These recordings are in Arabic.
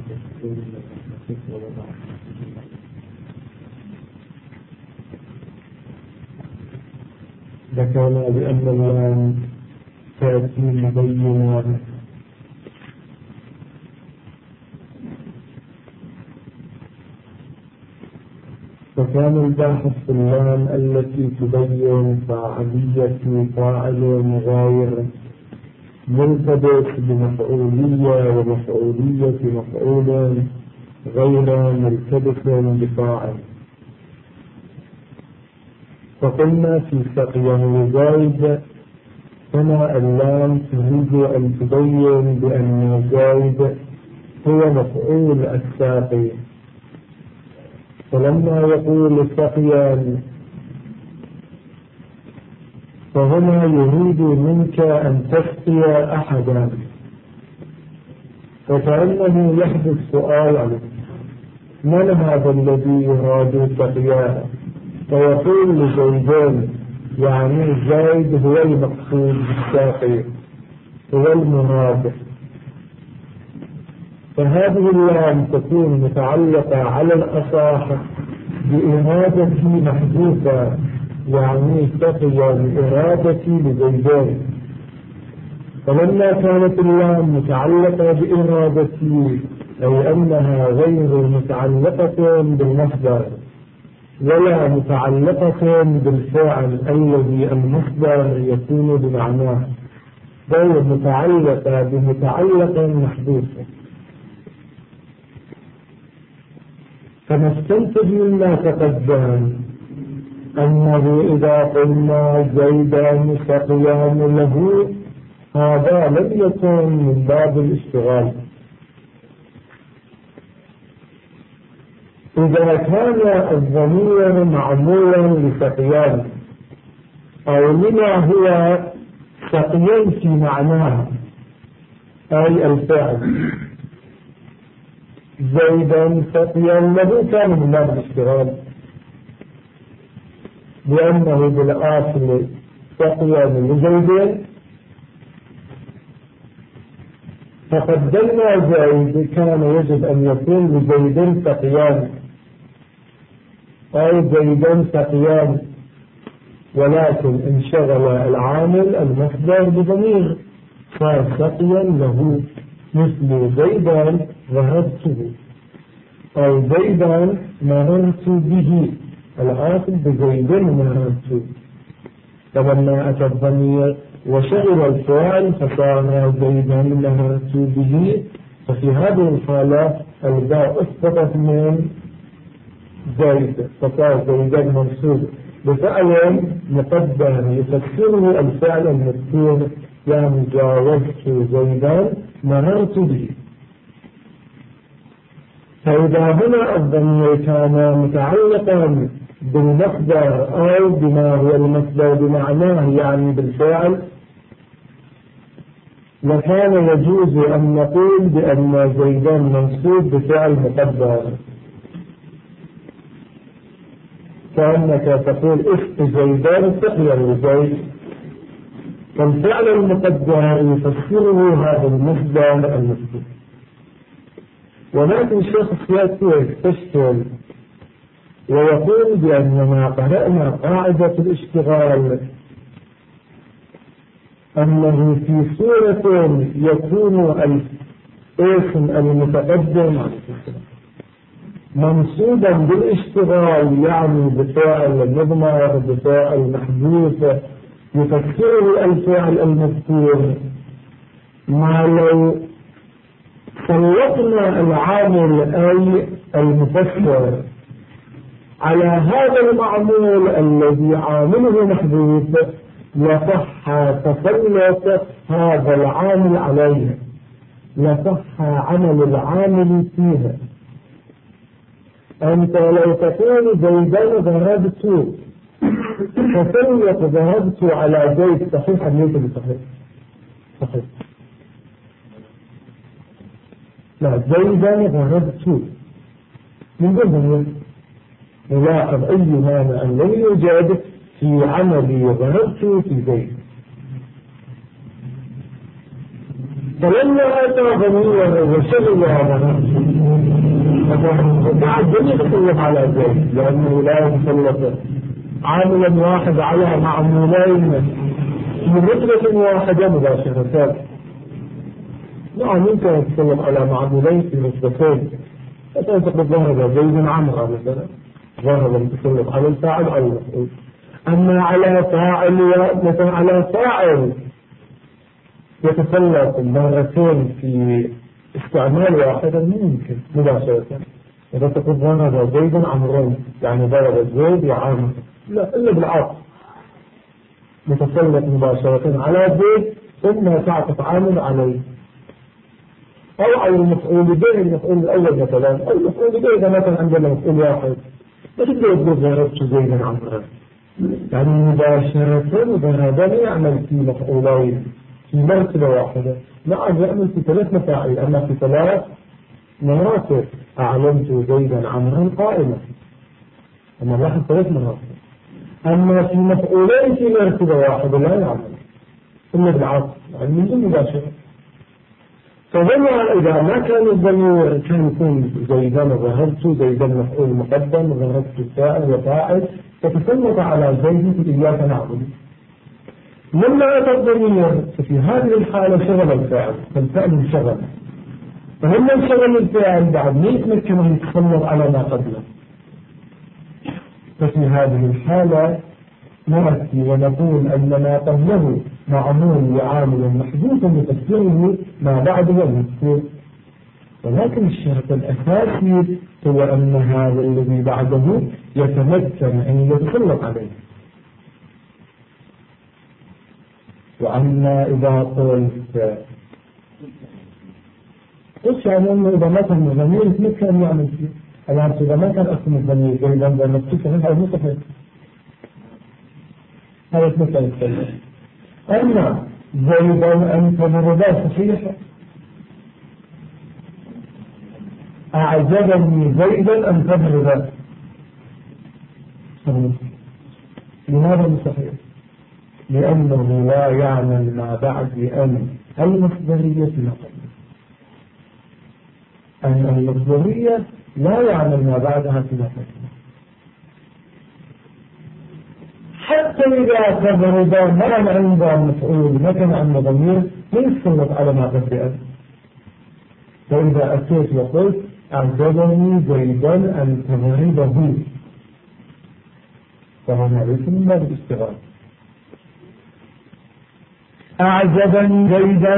ذكرنا بأن اللام تأتي مبينة، فكان الباحث في اللام التي تبين فاعلية فاعل غير ملتبس بمفعولية ومفعولية مفعول غير ملتبس بفاعل. فقلنا في سقيا وزايد هنا اللام تريد أن تبين بأن زايد هو مفعول الساقي، فلما يقول سقيا فهنا يريد منك أن تسقي أحدا، فكأنه يحدث سؤال من هذا الذي يراد سقياه، فيقول لزيدين يعني زيد هو المقصود بالساقي هو المراد. فهذه اللام تكون متعلقة على الأصح بإرادة محذوفة، يعني سقي بإرادة لزيدين. فلما كانت اللام متعلقة بإرادتي أي أنها غير متعلقة بالمصدر ولا متعلقة بالفعل الذي المصدر يكون بمعناه، بل متعلقة بمتعلق محذوف. فنستنتج مما تقدم أنه إذا قلنا زيدان سقيان له هذا لم يكن من باب الاشتغال. إذا كان الضمير معمولا لسقيان أو لما هو سقيان في معناها أي الفعل زيدا سقيان له كان من باب الاشتغال، لأنه بالآخر سقيان لزيدين، فقدمنا زيد كان يجب أن يكون لزيدين سقيان أو زيدان سقيان، ولكن انشغل العامل المصدر بضمير صار سقيا له، مثل زيدان ذهبته أو زيدان مررت به، الآخر بزيدان مررت. فلما أتى الضمير وشغل الفعل فصار زيدان مررت به، ففي هذه الحالة الباء أسقطت من زيد فصار زيدان منصوب بفعل مقدر يفسره الفعل المذكور، يعني جاوزت زيدان مررت به. فإذا هنا الضمير كان متعلقا بالمصدر أو بما هو المصدر بمعناه يعني بالفعل، لكان يجوز أن نقول بأن زيدان منصوب بفعل مقدر، كأنك تقول اسم زيدان سقيا لزيد، فالفعل المقدر يفسره هذا المصدر المذكور. ولكن الشخص يأتي ويستشكل ويقول بأننا قرأنا قاعدة الاشتغال أنه في صورة يكون الاسم المتقدم منصوبا بالاشتغال يعني بفعل مضمر بفعل محذوف يفسره الفعل المذكور، ما لو سلطنا العامل أي المفسر على هذا المعمول الذي عامله محذوف لصح تسلط هذا العامل عليه، لصح عمل العامل فيها. أنت لو تقول زيدان ذهبت تسلط ذهبت على زيد، صحيح أم ليس بصحيح؟ صحيح. لا، زيدان ذهبت من ضمن نلاحظ أي مانع لم يوجد في عملي ذهبت في زيد. فلما أتى ضميرا وشغل بعد يتكلم على ذلك لأنه لا يتسلط عاملا واحد على معمولين في مدرسة واحدة مباشرة. نعم يمكن أن يتسلط على معمولين في نسبتين، مثلا تقول ظهر زيد عمرا مثلا، ظهر يتسلط على الفاعل أو المفعول. أما على فاعل مثلا على فاعل يتسلط مرتين في استعمال واحد ممكن مباشرة. إذا تقول ضرب زيد عمرين يعني ضرب زيد وعمر، لا إلا بالعطف متسلط مباشرة على زيد ثم تعطف عامل عليه، أو على المفعول به، المفعول الأول مثلا، أو المفعول به إذا مثلا عندنا مفعول واحد ما تقدر تقول ضربت زيدا عمرين، يعني مباشرة ضربني يعمل في مفعولين في مرتبة واحدة. نعم يعمل في 3 مفاعيل، أما في 3 مراتب. أعلمت زيدا عمرا قائمة، أما لاحظ 3 مراتب. أما في مفعولين في مرتبة واحدة لا يعمل إلا بالعطف، يعني من دون مباشرة. فظنها إذا ما كان الضمير كان يكون زيدا ذهبت، زيدا مفعول مقدم، ذهبت فاعل وفاعل، فتسلط على زيد في إياك نعبد. لما أتى الضمير ففي هذه الحالة شغل الفاعل، فالفعل انشغل، فهم انشغل الفاعل بعد ما يتمكن أن يتسلط على ما قبله. ففي هذه الحالة نأتي ونقول أن ما قبله معمول وعامل محدود لتفسيره ما بعده المذكور، ولكن الشرط الأساسي هو أن هذا الذي بعده يتمكن أن يتسلط عليه. وأما إذا قلت يعني أنه إذا ما كان الضمير يتمكن أن يعمل فيه، الآن إذا ما كان أصل الضمير جيدا بنفسك هذا مو صحيح، هذا يتمكن يتكلم. أما زيدا أنت مرضى صحيح، أعجبني زيدا أن تبرد، لماذا مستحيل؟ لأنه لا يعمل ما بعد أن المصدرية نقل، أن المصدرية لا يعمل ما بعدها في نقل. حتى إذا تبرد ما عند المفعول مكان عن ضمير يسلط على ما قبل. فإذا أتيت وقلت أعجبني زيدا أن تبرده، فهنا ليس من باب الاشتغال. أعجبني زيدا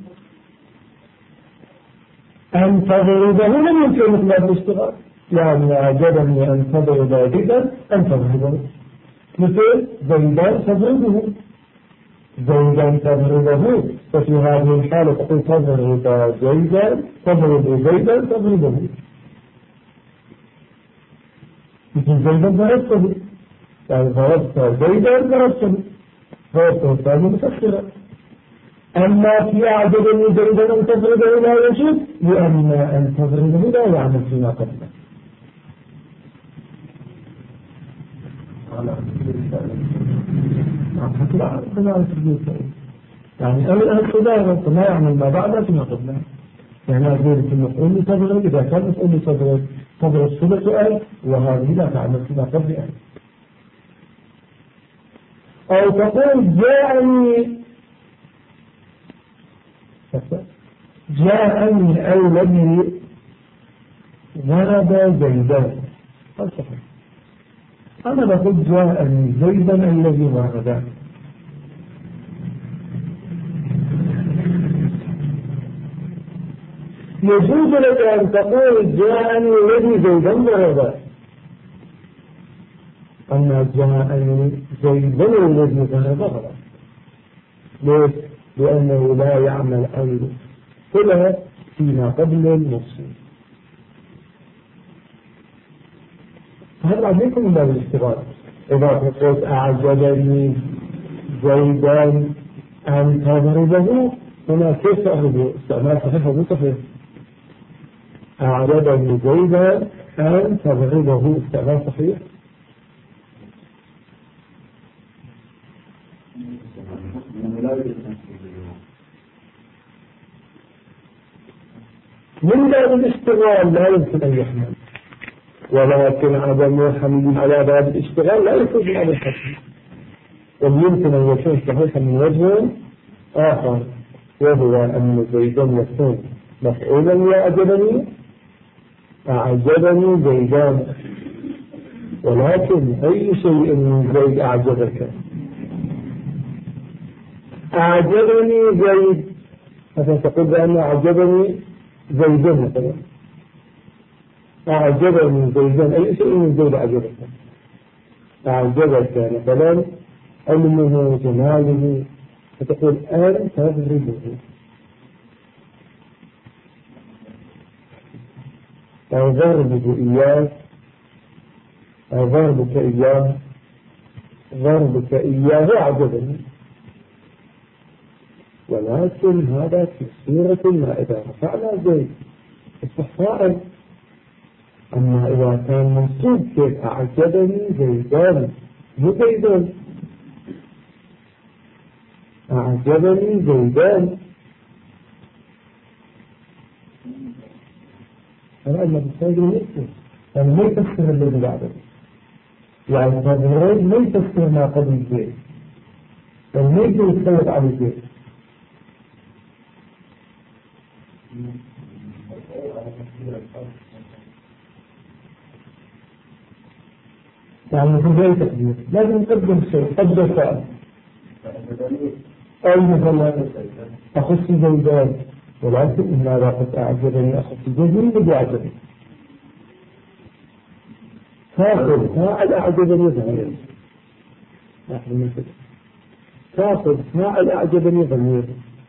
أن تضربه لم يمكن مثل باب الاشتغال، يعني أعجبني أن تضرب زيدا أن تضربه، مثل زيدا تضربه، زيدا تضربه. ففي هذه الحالة تقول تضرب زيدا، تضرب زيدا تضربه، مثل زيدا ضربته، يعني ضربت زيدا ضربته، ضربته الثاني مسخرا. أما في أعجبني زيدا أن تضربه لا يجوز، لأن أن تضربه لا يعمل فيما قبله. يعني أمر الخداع ما يعمل ما بعد فيما قبله، يعني أقول في المفعول تضرب إذا كان مفعول تضرب صلة ألف، وهذه لا تعمل فيما قبل ألف. أو تقول جاءني الذي ضرب زيدا، صحيح. أنا بقول جاءني زيدا الذي ضرب، يجوز لك أن تقول جاءني الذي زيدا ضرب، أما جاءني زيدا الذي ضرب غلط. ليش؟ لأنه لا يعمل الصلة فيما قبل الموصول. هذا عليكم من باب الاشتغال. إذا قلت أعجبني زيدا أن تضربه، هنا كيف تأخذه؟ استعمال صحيح أو صحيح؟ أعجبني زيدا أن تضربه، استعمال صحيح؟ الاشتغال لا يمكن أن يحمل، ولكن عدم حمل على باب الاشتغال لا يخرج عن الحكم، ويمكن أن يكون صحيحا من وجه آخر، وهو أن زيدا يكون مفعولا لأعجبني، أعجبني زيدان، ولكن أي شيء من زيد أعجبك؟ أعجبني زيد مثلا تقول بأن أعجبني زيدان مثلا، أعجبني زيدان أي شيء من زيد أعجبك؟ أعجبك مثلا علمه جماله، فتقول أن تضربه، أو ضربه إياه، أو ضربك إياه، ضربك إياه أعجبني، ولكن هذا في صورة ما إذا رفعنا زيد استحقاء. أما إذا كان منصوب كيف أعجبني زيدان مو زيدان، أعجبني زيدان، أنا بحتاج نفسه يعني ما يفسر الذي بعده، يعني التغيير ما يفسر ما قبل زيد، يعني ما يقدر يتخلط على زيد. يعني في غير تقدير لازم نقدم شيء قدر فعل أي مثلا أخص زيدان، ولكن إن ماذا قد أعجبني أخص زيدان بدي أعجبني تأخذ فاعل أعجبني ضمير، تأخذ فاعل أعجبني ضمير،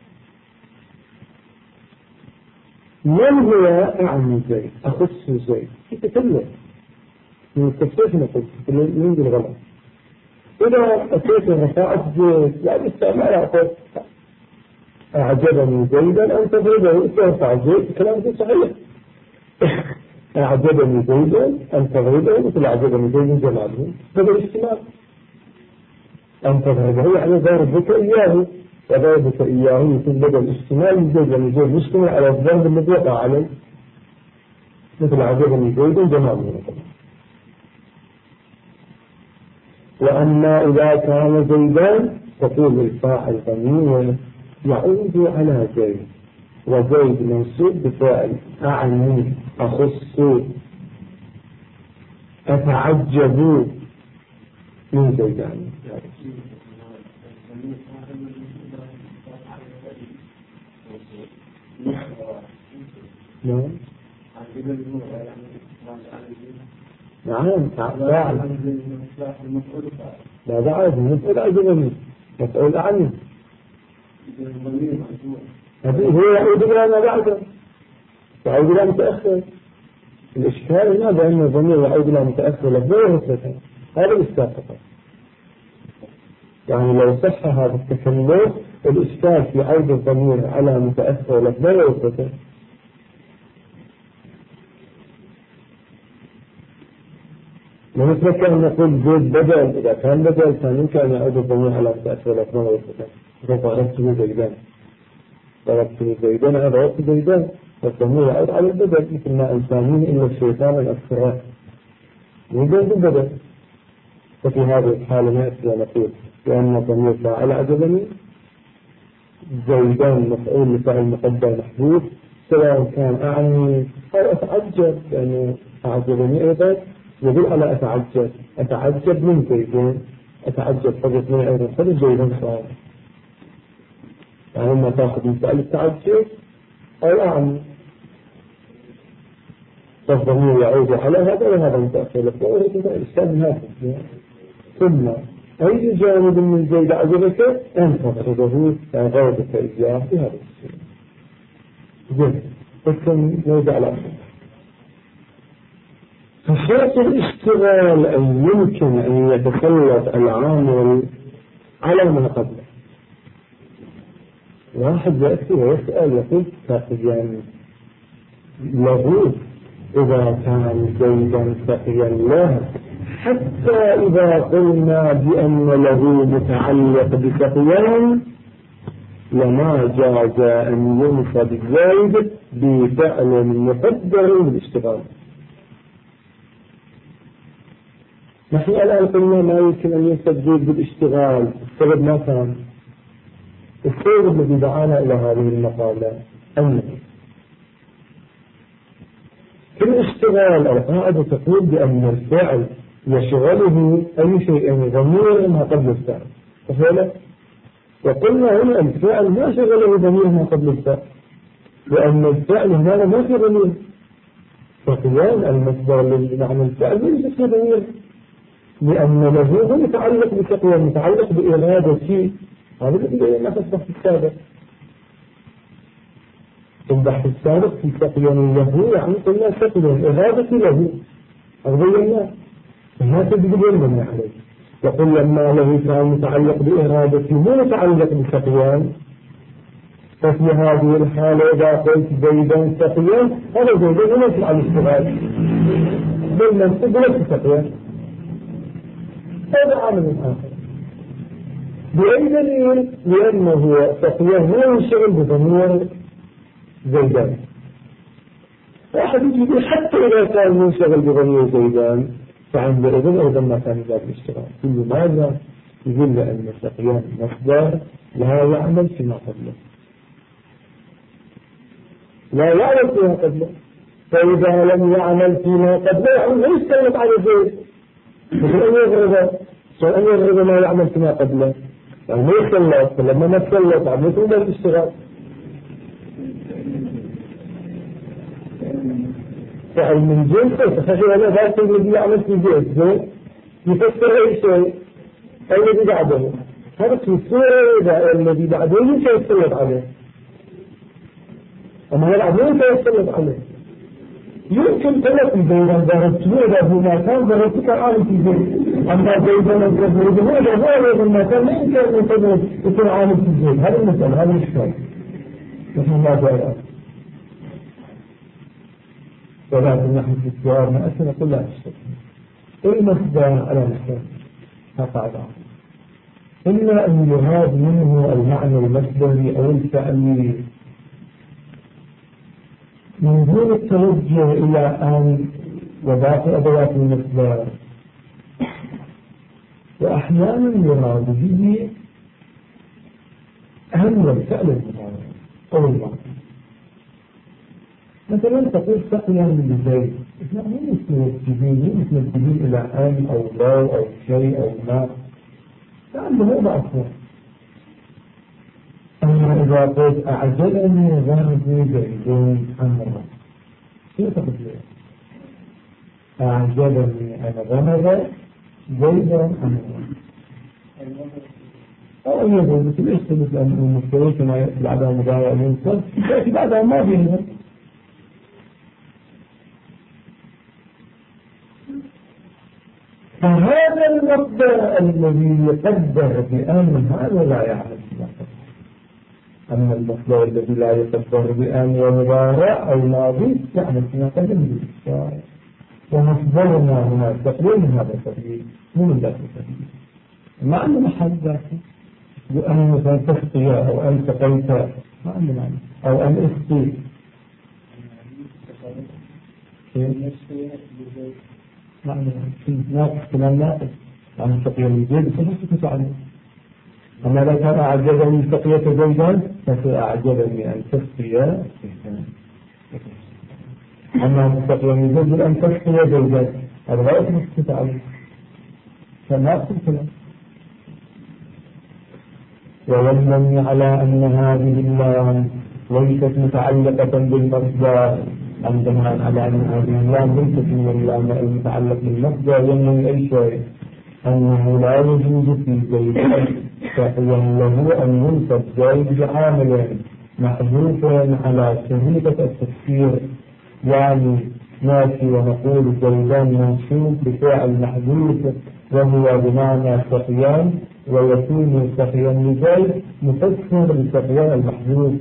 من هو أعني زيد أخص زيد يتكلم من التفسير نقول من بالغلط. إذا أتيت رفاعة زيد يعني استعمال أقول أعجبني زيدا أن تضربه، استرفع زيد كلامه صحيح. أعجبني زيدا أن تضربه مثل أعجبني زيد جماله، هذا الاجتماع. أن تضربه يعني ضربك إياه، وضربك إياه يكون بدل اجتماع من زيد، يعني زيد مجتمع على الضرب الذي وقع عليه، مثل أعجبني زيد جماله. وأما إذا كان زيدان تقول الفاعل ضمير يعود على زيد، وزيد منصوب بفعل أعني أخص أتعجب من زيدان. نعم فاعل لا بعد مفعول أعجبني مفعول أعني، هو يعود إلى ما بعده، يعود إلى متأخر. الإشكال هنا بأن الضمير يعود إلى متأخر لفظه وهسته، هذا الإشكال فقط. يعني لو صح هذا التكلم الإشكال في عود الضمير على متأخر لفظه وهسته. ومثل كان نقول زيد بدل، إذا كان بدل كان يمكن أن يعود الضمير على متأخر لفظه وهسته. إذا ضربته زيدان، ضربته زيدان هذا وقت زيدان، والضمير يعود على البدل، مثل ما إنسانين إلا الشيطان الأكثر يوجد بالبدل. ففي هذه الحالة نأتي ونقول لأن الضمير فاعل أعجبني، زيدان مفعول لفعل مقدر محذوف، سواء كان أعني أو أتعجب، لأنه أعجبني أيضا يدل على أتعجب من زيدان، أتعجب حدث من أيضا حدث زيدان فاعل، يعني ما تأخذ من فعل التعجب أو أعني، فالضمير يعود على هذا وهذا متأخر لفظه وهذا الإسلام هذا. ثم أي جانب من زيد أعجبك أن تضربه غيرك إياه بهذا الشيء. زين لكن نرجع على فشرط الاشتغال أن يمكن أن يتسلط العامل على ما قبله. واحد يأتي ويسأل يقول ساقيا له، إذا كان زيدا ساقيا له، حتى إذا قلنا بأن له متعلق بسقيان لما جاز أن ينصب زيد بفعل مقدر بالاشتغال. نحن الآن قلنا ما يمكن أن ينسب زيد بالاشتغال، السبب ما كان. السبب الذي دعانا إلى هذه المقالة أن في الاشتغال القاعدة تقول بأن الفعل يشغله أي شيء ضمير ما قبل الفعل، تخيل. وقلنا هنا الفعل ما شغله ضمير ما قبل الفعل، لأن الفعل هنا ما في ضمير، فقيام المصدر الذي معنى الفعل ليس في ضمير، لأن له هو متعلق بتقوى، متعلق بإرادة شيء. هذا الذي بينا في البحث السابق. البحث السابق في تقوى له يعني قلنا تقوى إرادة له، أغضينا ما تجدون من عليه. يقول لما له فعل متعلق بإرادة مو متعلق بتقوى، ففي هذه الحالة إذا قلت زيدا تقوى هذا زيدا ما يفعل الاشتغال بالمنصب وليس تقوى، هذا عامل آخر. بأي دليل؟ لأنه تقوى هو يشتغل بضمير زيدان. واحد يقول حتى إذا كان منشغل بضمير زيدان فعند إذن أيضا ما كان ذلك الاشتغال. كل ماذا؟ يقول لأن التقيان مصدر لا يعمل فيما قبله، لا يعمل فيما قبله، فإذا لم يعمل فيما قبله يعني لا يستغلق على زيد، مثل أن يغرب ما يعمل فيما قبله، يعني ما يستغلق. فلما ما يستغلق عم يكون الاشتغال. فعل من جنسه تخيل أنا ذات الذي يعمل في جنسه يفسر أي شيء الذي بعده، هذا في الصورة الذي بعده يمكن يستغلق عليه، أما هذا العدوين يستغلق عليه. يمكن ثلاث زيدا ضربته إذا هو ما كان ضربتك عالم في زيد، أما زيدا ضربته إذا هو ما كان لا يمكن أن يكون عالم في زيد. هذا المسألة، هذا الإشكال نحن ما جاء. ولكن نحن في السؤال ما أسنا كل أشياء المصدر على نحن هقعد إلا أن يراد منه المعنى المصدري أو الفعلي من دون التوجه إلى أن وباقي أدوات المصدر. وأحيانا يراد به أهم الفعل المضارع أو المعنى. مثلا تقول سقيا من زيد، مو متوجهين إلى أن أو لا أو شيء أو ما، لأنه هو أصلا. أما إذا قلت أعجبني ضرب زيد حمرا، شو تقول لي؟ أعجبني أنا ضرب زيدا حمرا أو أن يقول مثل إيش مثل أن المستوى كما يأتي بعدها مضارع المنصب يأتي بعدها ماضي هنا. فهذا المبدأ الذي يقدر بأن هذا لا يعرف مصدر. أما المصدر الذي لا يقدر بأن ومضارع أو ماضي يعمل فيما قدم به. ومصدرنا هنا تقليل من هذا التقليل مو من ذاك التقليل، ما عنده محل ذاته. بأن مثلا تسقيا أو أن سقيتا ما عنده معنى، أو أن اسقي معنى ناقص كلام ناقص عن سقيا من زيد فنسكت عنه. أما لو كان أعجبني سقية زيدا فسأعجبني أن تسقيا، أما سقيا من زيد أن تسقيا زيدا هذا لا يسكت عنه فناقص الكلام. ويمني على أن هذه اللام ليست متعلقة بالمصدر، عندما على أن هذه اللام ليست من اللام المتعلق بالمصدر يمني أي شيء أنه لا يجوز في زيد فهو له أن ينصب زيد بعامل محذوف على سهولة التفسير، يعني ناتي ونقول زيدان منصوب بفعل محذوف وهو بمعنى سقيان، ويكون سقيان لزيد مفسر لسقيان المحذوف.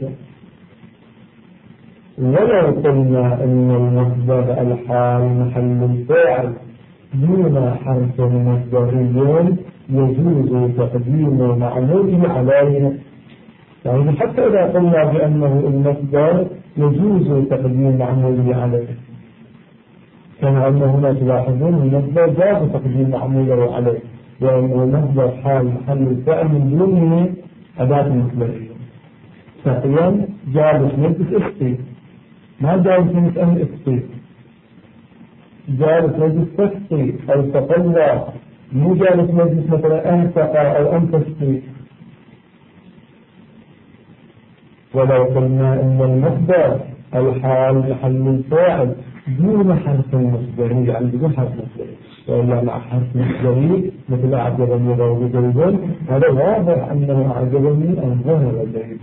ولو قلنا أن المصدر الحال محل الفعل دون حرف مصدري يجوز تقديم معموله عليه، يعني حتى إذا قلنا بأنه المصدر يجوز تقديم معموله عليه، كما أن هنا تلاحظون المصدر جاز تقديم معموله عليه، لأن المصدر حال محل الفعل من دونه أداة مصدرية. سقيا جالس مجلس اسقي، ما جالس مجلس أن اسقي، جالس مجلس تسقي أو تقلى، مو جالس مجلس مثلا أن تقى أو أن تسقي. ولو قلنا أن المصدر الحال محل الفاعل دون حرف مصدري، يعني بدون حرف مصدري، وإلا مع حرف مصدري مثل أعجبني ضرب زيد، هذا واضح أنه أعجبني أن ظهر زيد.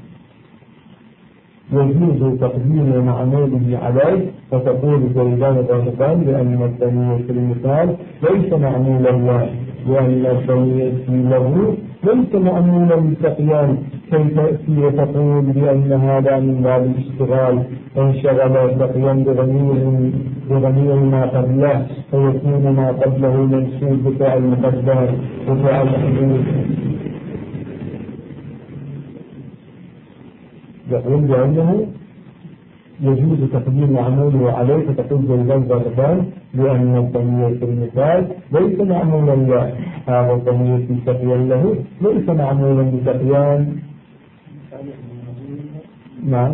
يجوز تقديم معموله عليه فتقول زيدان ضربان لأن الضمير في المثال ليس معمولا له، لأن الضمير في له ليس معمولا لسقيان، كي تأتي وتقول بأن هذا من باب الاشتغال، انشغل سقيا بضمير ما قبله فيكون ما قبله منسوب بفعل مقدر بفعل محدود. يقول بأنه يجوز تقديم معموله عليه فتقول زيدان ضربان لأن الضمير في المثال ليس معمولا له، هذا الضمير في سقيان له ليس معمولا لسقيان. نعم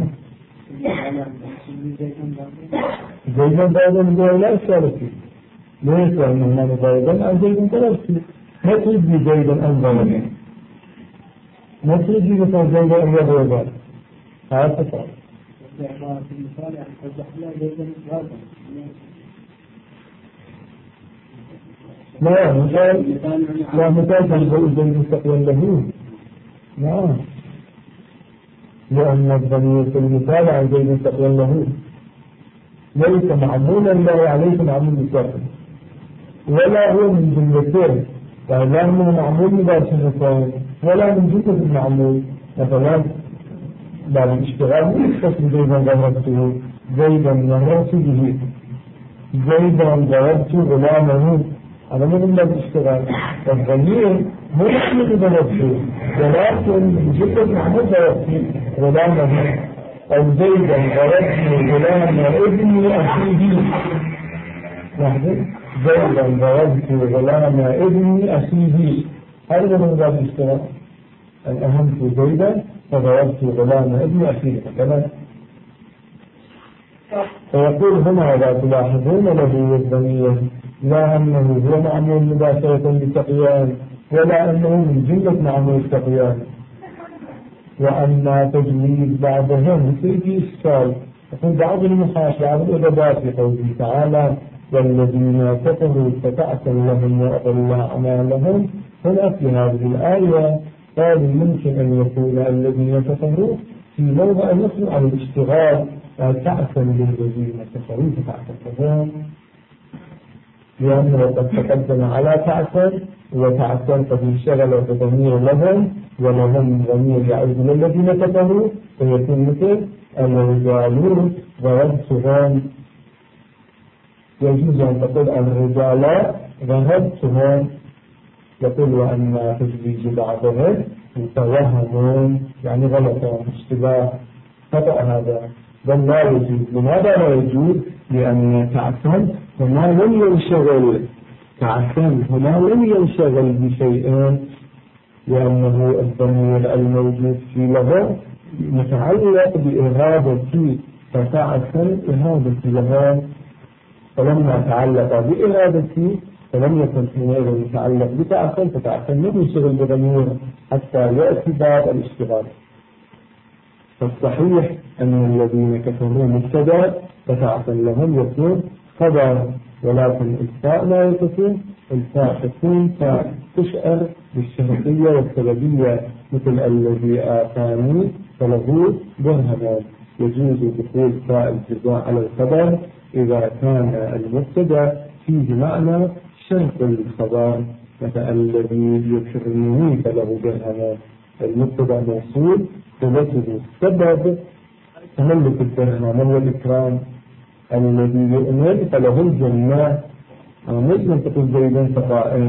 زيدان ضربان لا إشكال فيه، ليس أنه ضربان أو زيدان ضربان، ما تريد زيدان أن ضربان، ما تريد مثل زيدان أن يضربان، هذا تصال. لا مثال تنبؤ زيد مستقيا له، لا، لأن الضمير في المثال عن زيد مستقيا له ليس معمولا له عليه معمول مستقيا، ولا هو من جملته، يعني لا هو معمول مباشرة ولا من جملة المعمول. مثلا بعد الاشتغال يختص زيدا ضربته، زيدا مررت به، زيدا ضربت غلامه، هذا من باب الاشتغال. الضمير مو محمود ضربته، ولكن جدا معمول ضربته غلامه، أو زيدا ضربت غلام ابن أخيه. زيدا ضربت غلام ابن أخيه، هذا من باب الاشتغال. الأهم في زيدا فضربت غلام ابن أخيه كذا. فيقول هنا إذا تلاحظون له الضمير لا أنه هو معمول مباشرة للتقيان ولا أنه من جملة معمول التقيان، وأما تجويد بعضهم في إشكال. يقول بعض النحاة بعض الأدباء في قوله تعالى والذين كفروا فتعسا لهم وأضل أعمالهم، هنا في هذه الآية قالوا يمكن أن يكون الذين كفروا في موضع نصر على الاشتغال تعسا للذين كفروا فتعسا لهم، لأنه قد تقدم على تعسا، وتعسا قد انشغل بضمير لهم، ولهم ضمير يعود للذين كفروا، فيكون مثل الرجال ضربتهم. يجوز أن تقول الرجال ضربتهم. يقول وأن تجويز بعضهم متوهم يعني غلط اشتباه خطأ، هذا بل لا يجوز. لماذا لا يجوز؟ لأن تعسا هنا لم ينشغل، تعسا هنا لم ينشغل بشيء، لأنه الضمير الموجود في له متعلق بإرادة، فتعسا إرادة له، فلما تعلق بإرادتي فلم يكن حينئذ متعلق بتعسا، فتعسا لم ينشغل بضمير حتى يأتي باب الاشتغال. فالصحيح أن الذين كفروا مبتدأ فتعسا لهم يكون خبر، ولكن الفاء لا يكون، الفاء تكون فتشعر بالشرطية والسببية، مثل الذي آتاني فله درهمان. يجوز دخول فاء الجزاء على الخبر إذا كان المبتدأ فيه معنى شرط الخبر، مثل الذي يكرمني فله درهمان، المبتدأ موصول ثبته سبب تملك الدرهم والإكرام، الذي يؤمن فله الجنة، مثل تقول زيدا سقائين.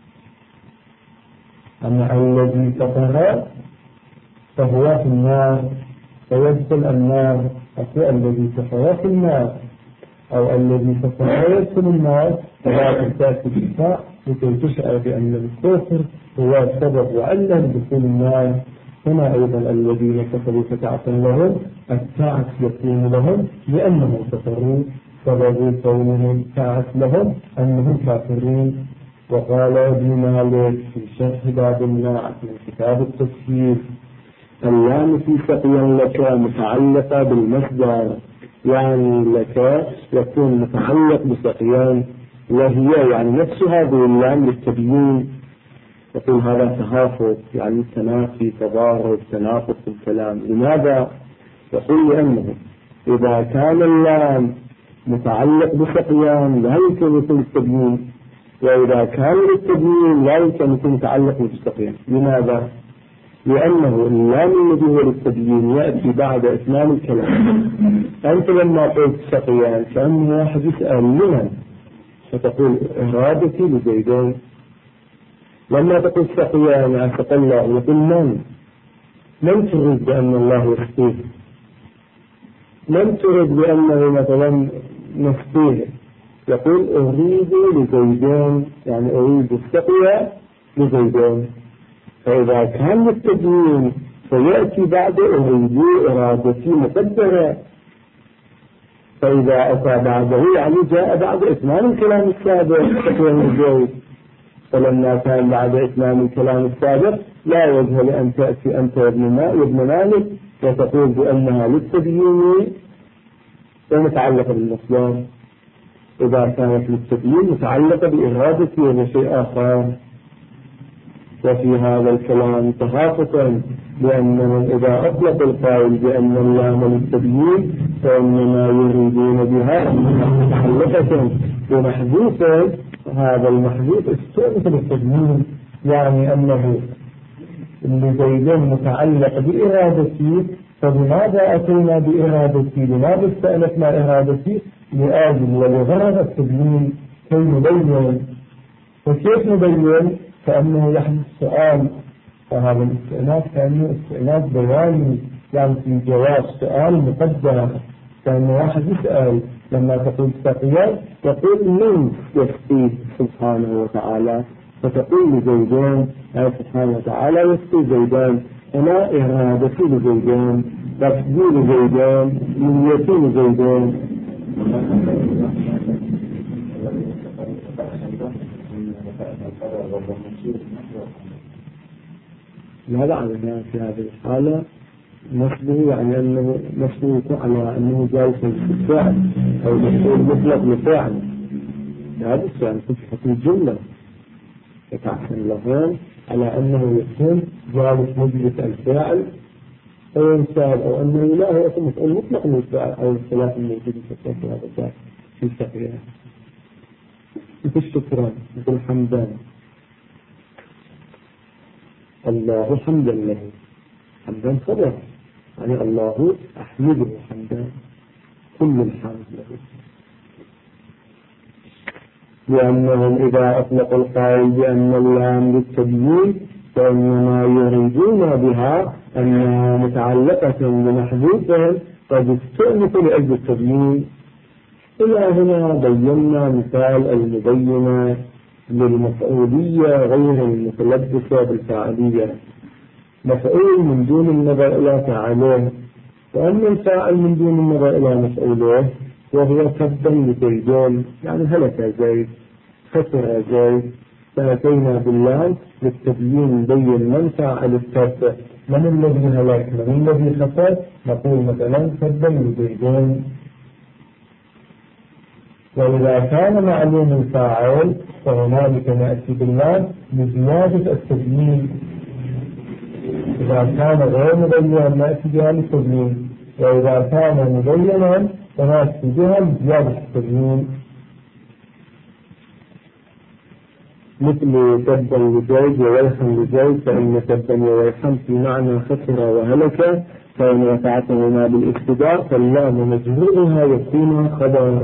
أما الذي كفر فهو في النار فيدخل النار، أقول الذي كفر في الناس أو الذي كفر يدخل الناس فلا تأتي بالفاء لكي تشعر بأن الكفر هو سبب وعلم دخول الناس. هنا أيضا الذين كفروا فتعة لهم التعس يكون لهم لأنهم كفروا، سبب كونهم تعس لهم أنهم كافرين. وقال ابن مالك في شرح باب النعت من كتاب التفسير: اللام في سقيا لك متعلقة بالمصدر، يعني لك يكون متعلق بسقيان، وهي يعني نفس هذه اللام للتبيين. يقول هذا تهافت يعني تنافي تضارب تناقض في الكلام. لماذا؟ يقول لأنه إذا كان اللام متعلق بسقيان لا يمكن يكون التبيين، وإذا كان للتبيين لا يمكن يكون متعلق بالسقيان. لماذا؟ لأنه اللام الذي هو للتبيين يأتي بعد إتمام الكلام. أنت لما قلت سقيان كأنه واحد يسأل لمن، فتقول إرادتي لزيدين. لما تقول سقيان يعني سقى الله، يقول من تريد بأن الله يسقيه، من تريد بأنه مثلا نسقيه. يقول أريد لزيدين يعني أريد السقيا لزيدين. فإذا كان للتبيين فيأتي بعد أريد إرادتي مقدرة، فإذا أتى بعده يعني جاء بعد إتمام الكلام السابق سقيا لزيد. فلما كان بعد إتمام الكلام السابق لا يجهل أن تأتي أنت يا ابن مالك وتقول بأنها للتبيين ومتعلقة بالمصدر. إذا كانت للتبيين متعلقة بإرادتي ولا شيء آخر. وفي هذا الكلام تخافتا لأنهم إذا أطلق القائل بأن اللام للتبيين فإنما يريدون بها أنها متعلقة بمحذوفة. هذا المحذوف استؤنس بالتبيين، يعني أنه لزيدين متعلق بإرادتي، فلماذا أتينا بإرادتي؟ لماذا استأنفنا إرادتي؟ لآجل ولغرض التبيين كي نبين. وكيف نبين؟ كأنه يحدث سؤال، فهذا الاستئناف كأنه استئناف بياني، يعني في جواب سؤال مقدر. كأنه واحد يسأل لما تقول سقيا يقول من يسقيه سبحانه وتعالى، فتقول لزيدان أي سبحانه وتعالى يسقي زيدان. أنا إرادتي لزيدان، قصدي لزيدان، نيتي لزيدان. ماذا علينا في هذه الحالة؟ نصبه يعني أنه نصبه على أنه جالس بالفعل أو مفعول مطلق لفعل. هذا يعني في حكم الجملة يتعسن لهم على أنه يكون جالس مجلس الفعل أو إنسان، أو أنه لا هو مفعول مطلق للفعل أو الخلاف الموجود في هذا الباب في التقرير. مثل شكرا، مثل حمدان، الله حمدا له، حمدا خبر يعني الله أحمده حمدا كل الحمد له. لأنهم إذا أطلقوا القائل بأن اللام للتبيين فإنما يريدون بها أنها متعلقة بمحذوفهم قد استؤنف لأجل التبيين. إلى هنا بينا مثال المبينة للمفعولية غير المتلبسة بالفاعلية. مفعول من دون النظر إلى فاعله، وأما الفاعل من دون النظر إلى مفعوله وهو تبا لزيدين يعني هلك زيد، خسر زيد. فأتينا بالله للتبيين نبين من فاعل التب، من الذي هلك، من الذي خسر. نقول مثلا تبا لزيدين. وإذا كان معلوم الفاعل فهنالك نأتي بالله لزيادة التبيين. إذا كان غير مبينا نأتي بها للتبيين، وإذا كان مبينا فنأتي بها لزيادة التبيين. مثل تبا لزيد وويحا لزيد، فإن تبا وويحا في معنى خسر وهلك، فإن وقعتهما بالابتداء فاللام مجهولها يكون خبر.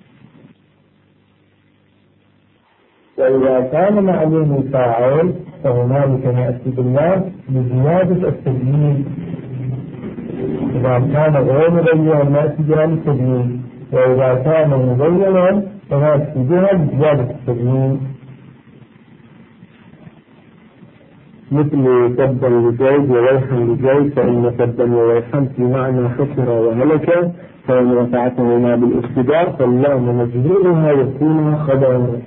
وإذا كان معلوم الفاعل فهنالك نأتي بالله لزيادة التبيين. إذا كان غير مبينا نأتي بها للتبيين، وإذا كان مبينا فنأتي بها لزيادة التبيين. مثل تبا لزيد وويحا لزيد، فإن تبا وويحا في معنى خسر وهلك، فإن رفعتهما بالابتداء فاللام مجهولها يكون خبرا.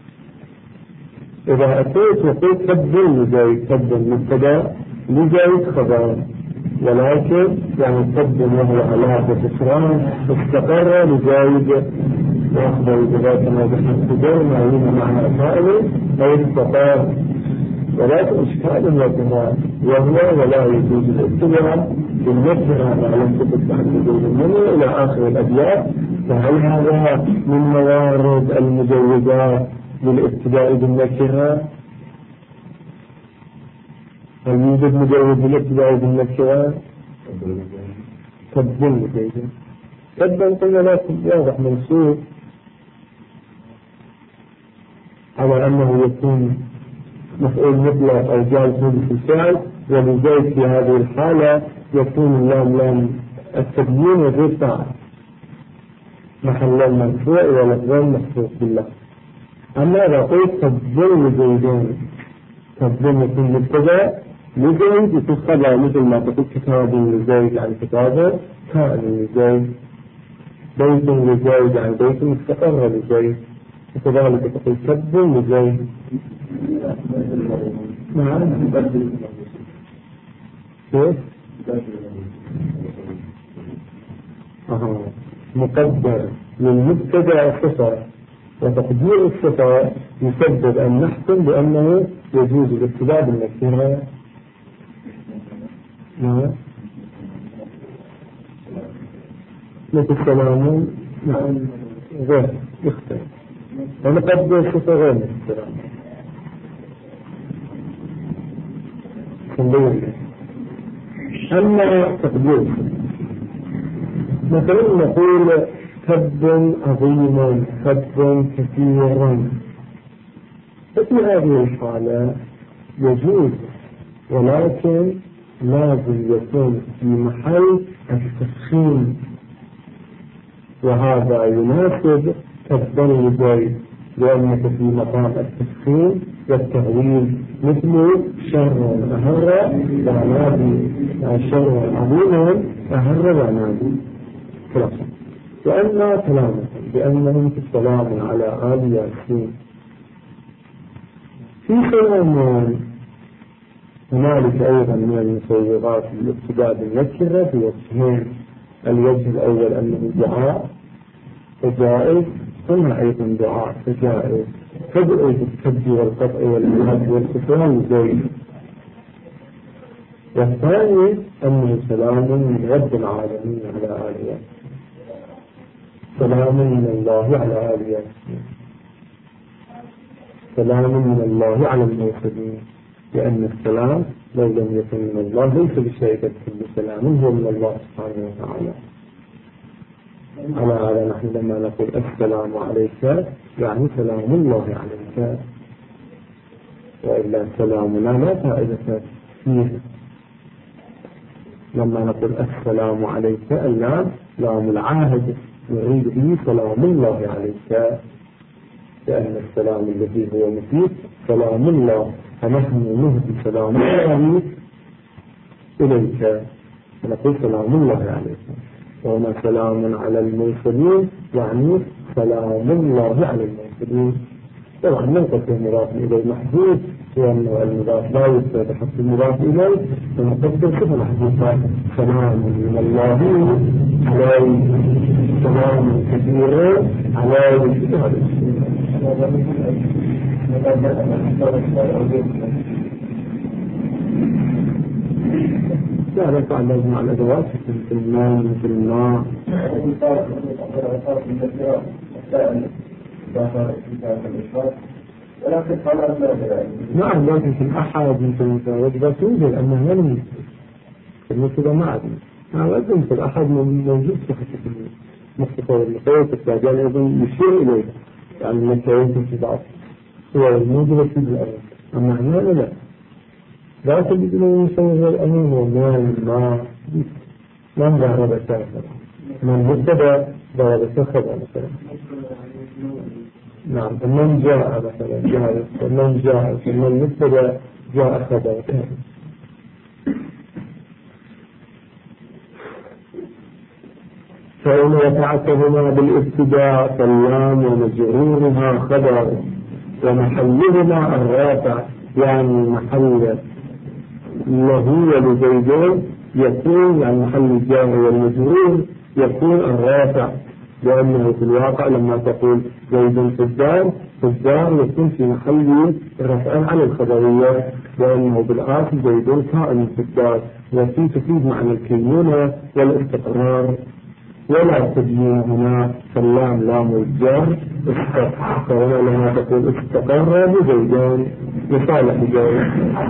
إذا أتيت وقلت تبا لزيد، تبا مبتدأ لزيد خبرا، ولكن يعني تبا وهو على خسران استقر لزيد وأخبر بذلك ما بحث ما يريد معنى فاعله أو استقر، ولكن إشكال لكما وهو ولا يجوز الاتباع بالنكرة على لم تكن منه إلى آخر الأبيات. فهل هذا من موارد المجوزات للاتباع بالنكرة؟ هل يوجد مجوز للاتباع بالنكرة؟ تبدل كيف؟ تبدل قلنا لا واضح منصوب على أنه يكون مفعول مطلق أو جاء في الفعل، ولزيد في هذه الحالة يكون اللام لام التبيين وغير فاعل، محل المرفوع ولفظان مخصوص بالله. أما إذا قلت تبذل زيدين، تبذل يكون مبتدأ لزيد يكون خبر، مثل ما تقول كتاب لزيد عن كتابه، كائن لزيد، بيت لزيد عن بيت مستقر لزيد، وكذلك تقول تبذل لزيد. نعم كيف؟ مقدر للمبتدأ الصفة، وتقدير الصفة يسبب أن نحكم بأنه يجوز الاتباع بالنكرة. نعم مثل السلام. نعم غير يختلف، ونقدر الصفة غير الاتباع. أما تقدير مثلا نقول كب عظيم، كب كثير، ففي هذه الحالة يجوز، ولكن لازم يكون في محل التفخيم، وهذا يناسب كبا لزيد لأنك في مقام التفخيم والتهويل، مثل شر أهر وعنادي، شر عظيم أهر وعنادي خلاص. وأن كلامهم بأنهم في السلام على آل ياسين. في كلام هنالك أيضا من المسوغات للابتداء بالنكرة في وجهين: الوجه الأول أنه دعاء فجائز، ثم أيضا دعاء فجائز، فجائز الكبد والقطع والإلهاب والكفران زين. والثاني أنه سلام من رب العالمين على آل ياسين، سلام من الله على آل ياسين، سلام من الله على المرسلين، لأن السلام لو لم يكن من الله ليس بشيء، كل سلام هو من الله سبحانه وتعالى. على هذا نحن لما نقول السلام عليك يعني سلام الله عليك، وإلا سلامنا لا فائدة فيه. لما نقول السلام عليك اللام لام العهد، نريد به سلام الله عليك، لأن السلام الذي هو مفيد سلام الله، فنحن نهدي سلام الله إليك، فنقول سلام الله عليك. وما سلام على المرسلين يعني سلام الله على المرسلين. طبعا ننقص المضاف إليه محدود، لأنه المضاف لا يثبت حتى المضاف إليه، فنقدر صفة محدودة: سلام من الله عليه، سلام كثير عليه. لا لا فعل لازم على الأدوات مثل الماء مثل الماء. نعم لكن في الأحد مثل وجبة توجد أنها لم يكن المثل ما عدم، لكن في الأحد موجود في حسب المختصر المخيط التاجان أيضا يشير إليه، يعني المكاين في بعض هو الموجودة في الأرض. أما هنا لا، لا تجد له يسوي الأمين والماء والماء من ضرب ساخر من مبتدأ ضرب ساخر مثلا. نعم من جاء مثلا جاء من جاء من مبتدأ جاء خبر. فإن وقعتهما بالابتداء فاللام ومجرورها خبر ومحلهما الرافع يعني محل له ولزيدين يكون يعني محل الجار والمجرور يكون الرافع، لأنه في الواقع لما تقول زيد في الدار يكون في محل رفع على الخبرية، لأنه بالآخر زيد كائن في الدار، وفي تفيد معنى الكينونة والاستقرار ولا تبين هنا فاللام لام الجار استقر، لما تقول استقر بزيدان لصالح زيد،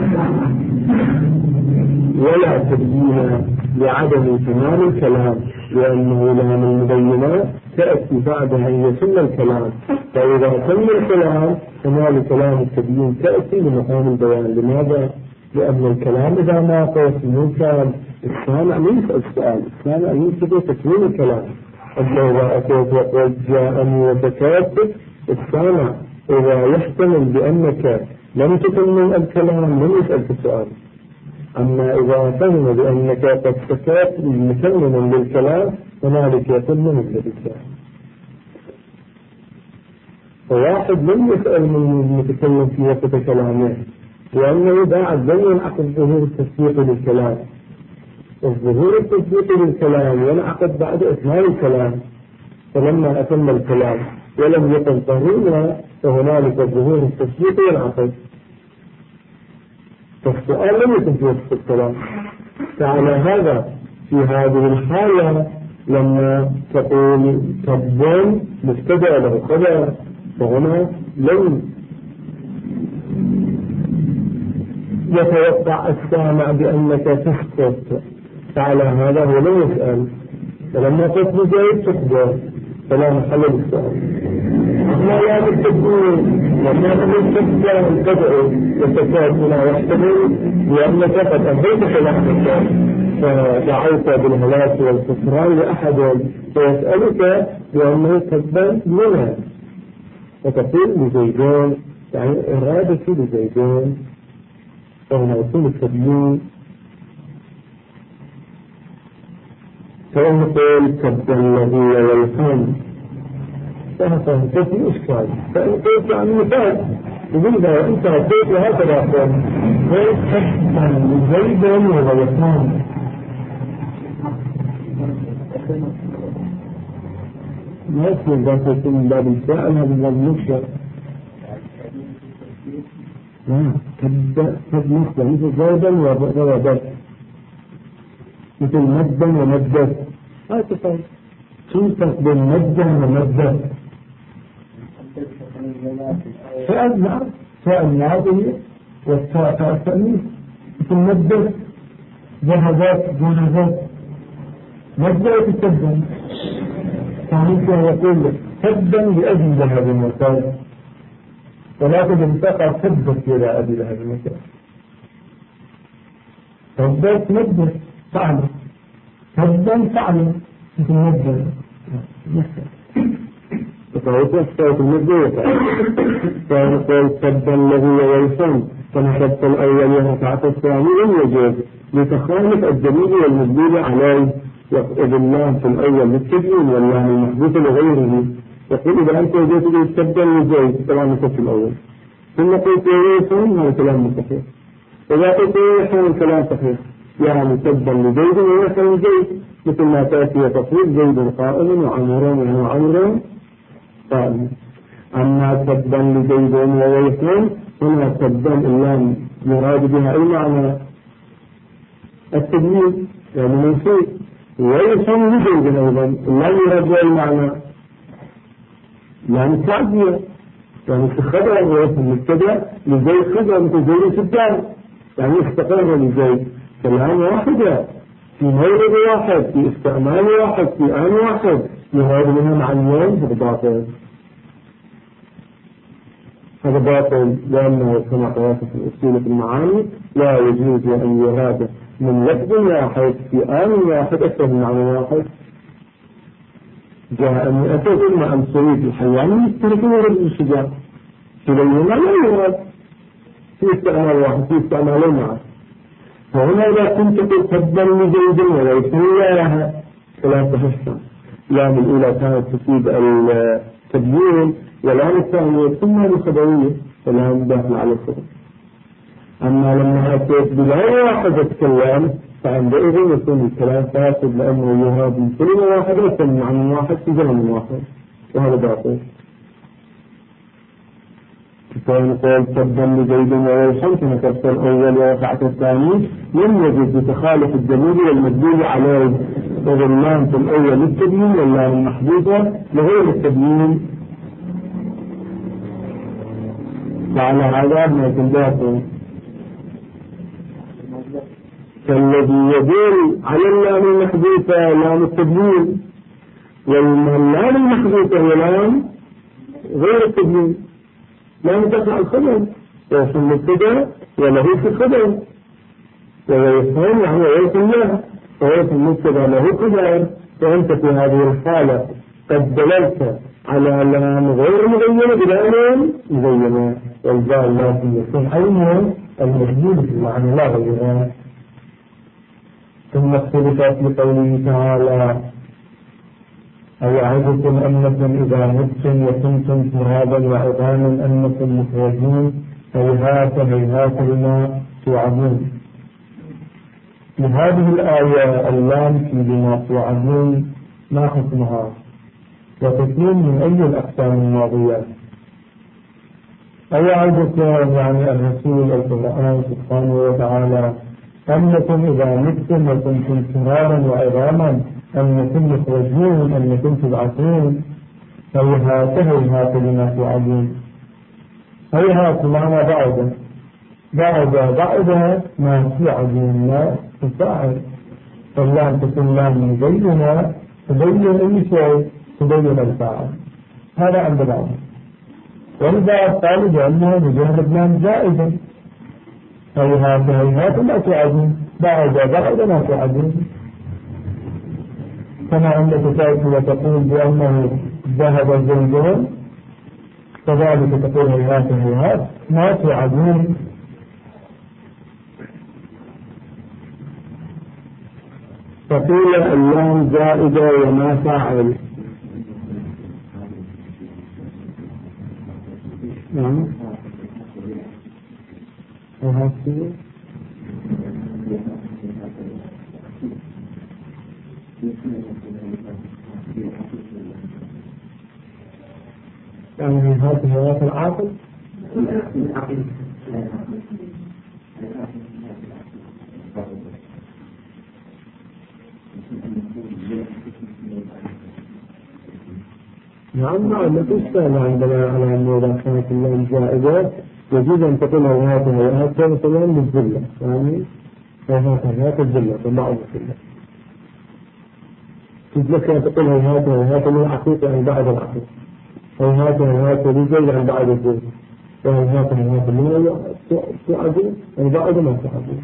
ولا تبين لعدم تمام الكلام، لأنه لام المبينات تأتي بعد أن يتم الكلام، فإذا تم الكلام كمال كلام التبيين تأتي لمقام البيان. لماذا؟ لأن الكلام إذا ما قوة كان السامع من يسأل السؤال، السامع ينتبه تكوين الكلام. أنت إذا أتيت وقلت جاءني وتكاتب، السامع إذا يحتمل بأنك لم تكمل الكلام من يسألك السؤال. أما إذا فهم بأنك قد سكت مكملا للكلام فذلك يتم الكلام. فواحد لم يسأل من المتكلم في وقت كلامه، لأنه بعد لم ينعقد ظهور التصديق للكلام. الظهور التصديق للكلام ينعقد بعد إكمال الكلام، فلما أتم الكلام ولم يكن طويلا فهنالك ظهور التصديق ينعقد، فالسؤال لم يكن في وقت الكلام. فعلى هذا في هذه الحالة لما تقول تبون مبتدأ له خبر، فهنا لم يتوقع السامع بأنك تسكت، فعلى هذا هو لم يسأل، فلما تسمي زيد تخبر فلا محل للسؤال. أما لا تستطيع لما تستطيع تدعو وتكاد هنا يحتمل لأنك قد أنهيت كلامك فدعوت بالهلاك والخسران لأحد فيسألك لأنه كذبان منها، فتقول لزيدان يعني إرادتي لزيدان، فهنا يكون التبيين. فنقول تبا الذي والحمد فهمت في إشكال، فإن قلت عن مثال إذا أنت أتيت هكذا أقول تبا لزيدا والحمد ما يكون ذلك يكون من باب الفاعل، هذا من باب المنشأ. تب مصدر مثل زيدا ووضع مثل مدا ومدا، هاي تصير شو الفرق بين مدا ومدا؟ فاء الماضي والفاء التأنيث، مثل مدا ذهبت مدا تبا، فممكن يقول لك تبا لأجل ذهب المكان، ولكن انتقى تبت إلى أبي لهب المكان، تبت مدا فعلا تبا فعلا مثل مدا فهو صوت المدة. فنقول تبا الذي يويسون فنحط الأول ورفعت الثاني لم يجوز لتخالف الدليل والمدلول عليه، يقول الله في الأول للتبيين والله المحدوث لغيره. يقول إذا أنت وجدت لي تبا لزيد طبعا نصف الأول، ثم قلت يويسون هذا كلام صحيح، إذا قلت يويسون الكلام صحيح يعني تبا لزيد ويويسون زيد، مثل ما تأتي تقول زيد قائم وعمر قائم. أما تبا لزيد وويسون هنا تبا اللام يراد بها أي معنى؟ التبيين يعني منصوب، ويسون لزيد أيضا اللام يراد بها أي معنى؟ يعني التعدية، يعني في خبر ويسون مبتدأ لزيد خبر مثل زيد سجان يعني استقر لزيد، فاللام واحدة في مورد واحد في استعمال واحد في آن واحد يراد بها معنيين بالباطل. هذا باطل لأنه كما قلت في الأصول في المعاني لا يجوز أن يراد من لفظ واحد في آن واحد أكثر من معنى واحد. جاء أن أتى إما أن صريف الحيوان مشتركين ورد الشجاع سليمان لا يراد في استعمال واحد في استعمالين معه. فهنا إذا كنت تقدم لزيد وليس إياها فلا تحسن. لام الأولى كانت تفيد التبيين واللام الثانية ثم الخبرية فلام داخل على الخبر. أما لما أتيت بلا واحد الكلام فعندئذ يكون الكلام فاسد لأنه يراد من كلمة واحدة يسمى عن واحد في زمن واحد وهذا باطل. كان قول تبدل لزيد ويرحم كما تفسر الأول ورفعت الثاني لم يجد بتخالف الدليل والمدلول عليه وظلام في الأول للتبيين واللام المحدودة لغير التبيين. فعلى هذا ما يكون باطل فالذي يدل على اللام المحدودة لام التبيين واللام المحدودة هي لام غير التبيين. لام تقع الخبر وفي المبتدا وله في الخبر ويفهم يعني ويفهم له وهو في المبتدا له خبر. فأنت في هذه الحالة قد دللت على لام غير مبينة بلام مبينة والجار لازم يكون عينه المجنون في المعنى لا غيرها. ثم اختلف في قوله تعالى أيعدكم أنكم إذا متم وكنتم ترابا وعظاما أنكم مخرجون هيهات هيهات لما توعدون. في هذه الآية اللام في لما توعدون ما حكمها وتكون من أي الأقسام الماضية؟ أيعدكم يعني الرسول القرآن سبحانه وتعالى أنكم إذا متم وكنتم ترابا وعظاما أنكم مخرجون أنكم تبعثون هيهات هيهات لما توعدون. هيهات معنى بعد ما توعدون لا تفاعل. فاللام تكون لام مبينة تبين أي شيء تبين الفاعل هذا عند بعض. ولذا قالوا بأنها مجرد لام زائدة هيهات هيهات ما توعدون بعد ما توعدون. كما عندك تأتي وتقول بأنه ذهب زيدون كذلك تقول هيهات هيهات ما توعدون. فقيل اللام زائدة وما فاعل. نعم وهكذا يعني هذه هيئات العاقل نعم لا تستاهل عندنا على أنه إذا كانت اللام زائدة يجوز أن تقول هيئات مثلا للذلة يعني هيئات الذلة بعض الذلة تجلس أن تقول هيئات للعقيقة عن بعض العقيقة هيئات للزوج عن بعض الزوج وهيئات لما تعدون عن بعض ما تعدون.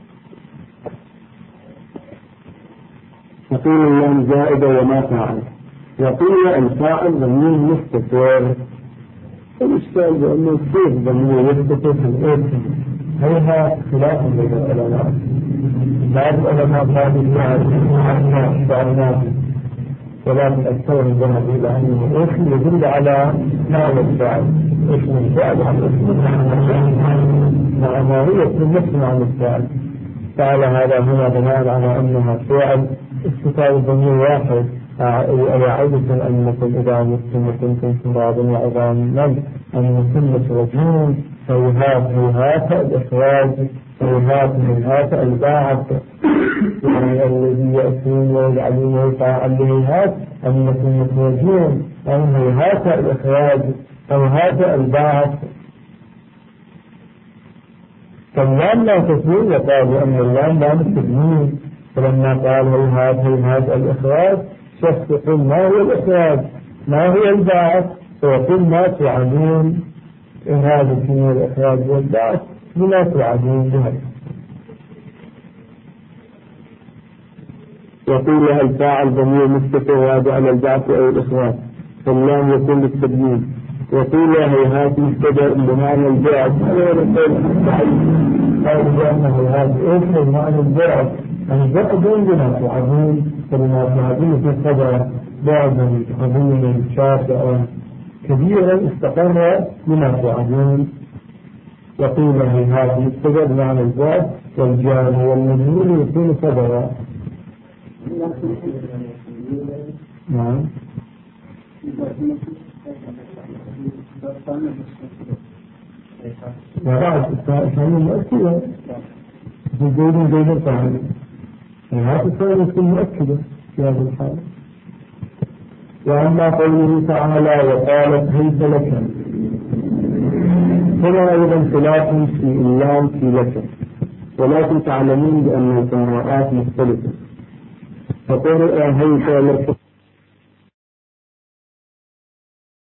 يقول اللام زائدة وما فاعل. يقول الفاعل ضمير مستتر. الإشكال بأنه كيف ضمير يستتر في الاسم هيها خلاف بين العلماء. بعض العلماء قالوا بعض الناس ولكن أكثر من ذهب إلى أنه اسم يدل على معنى الفاعل. اسم الفاعل عن اسم مع ماهية نفس معنى الفاعل. فعلى هذا هنا بناء على أنها فعل استتار الضمير واحد. أيعدكم أنكم إذا متم وكنتم ترابا وعظاما أنكم مخرجون هيهات الإخراج هيهات الباعث يعني الذي يأتون ويجعلون ويفاعل هيهات أنكم مخرجون أن هيهات الإخراج هيهات الباعث. فاللام لا تكون وقالوا أن اللام لا تكون. فلما قال هيهات الإخراج شخص يقول ما هو الإخراج ما هو البعث ويقول ما توعدون. هذا الدين الإخراج والبعث بما توعدون بها. وقيل الفاعل ضمير مستتر راجع على البعث أو الإخراج فاللام يكون للتبيين. وقيل هيهات مبتدأ بمعنى البعث هذا القول قالوا بأنه هيهات إيش بمعنى البعث؟ البعث بما توعدون فلما توعدون في الخبر بعضا عظيما شاسعا كبيرا استقر بما توعدون. وقيل هيهات مبتدأ بمعنى البعث والجار والمجهول يكون خبرا. نعم. وبعد الثاني مؤكدة زيد زيد الثاني هذا الثاني يكون مؤكدة في هذه الحالة. وأما قوله تعالى وقالت هيت لك هنا أيضا خلاف في اللام في لك ولكن تعلمون بأن القراءات مختلفة فقرئ هيت لك